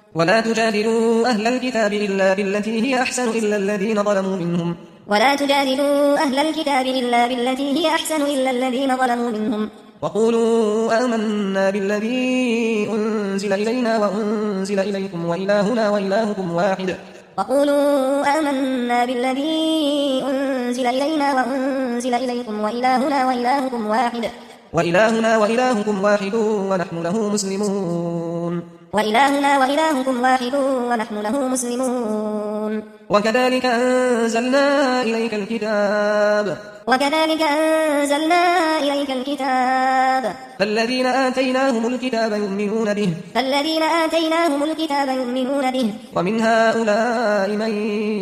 ولا تجادلوا أهل الكتاب إلا بالتي هي أحسن إلا الذين ظلموا منهم وقولوا آمنا بالذي أنزل إلينا وأنزل إليكم وإلهنا وإلهكم واحد ونحن له مسلمون وكذلك أنزلنا إليك الكتاب فالذين آتيناهم الكتاب يؤمنون به ومن هؤلاء من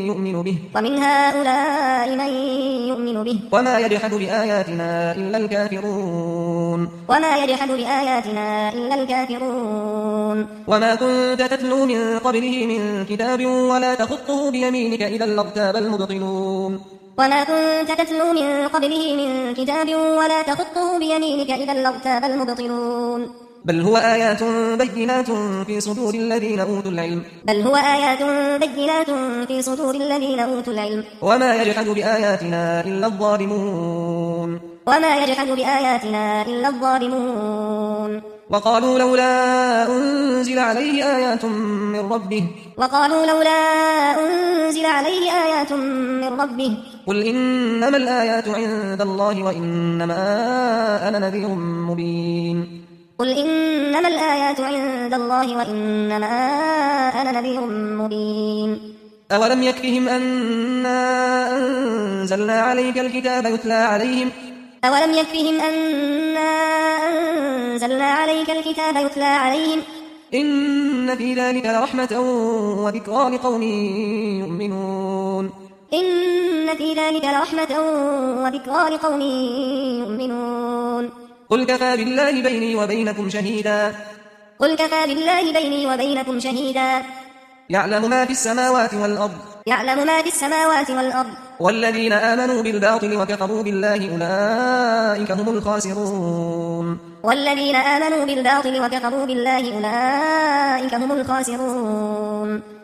يؤمن به وما يجحد بآياتنا إلا الكافرون وما كنت تتلو من قبله من كتاب ولا تخطه بيمينك إذا لارتاب المبطلون بل هو آيات بينات في صدور الذين أوتوا العلم وما يجحد بآياتنا إلا الظالمون وقالوا لولا أنزل عليه آيات من ربه قل إنما الآيات عند الله وإنما أنا نذير مبين أولم يكفهم أنا أنزلنا عليك الكتاب يتلى عليهم إن في ذلك لرحمة وذكرى لقوم يؤمنون قل كفى بالله بيني وبينكم شهيدا يعلم ما في السماوات والأرض والذين آمنوا بالباطل وكفروا بالله أولئك هم الخاسرون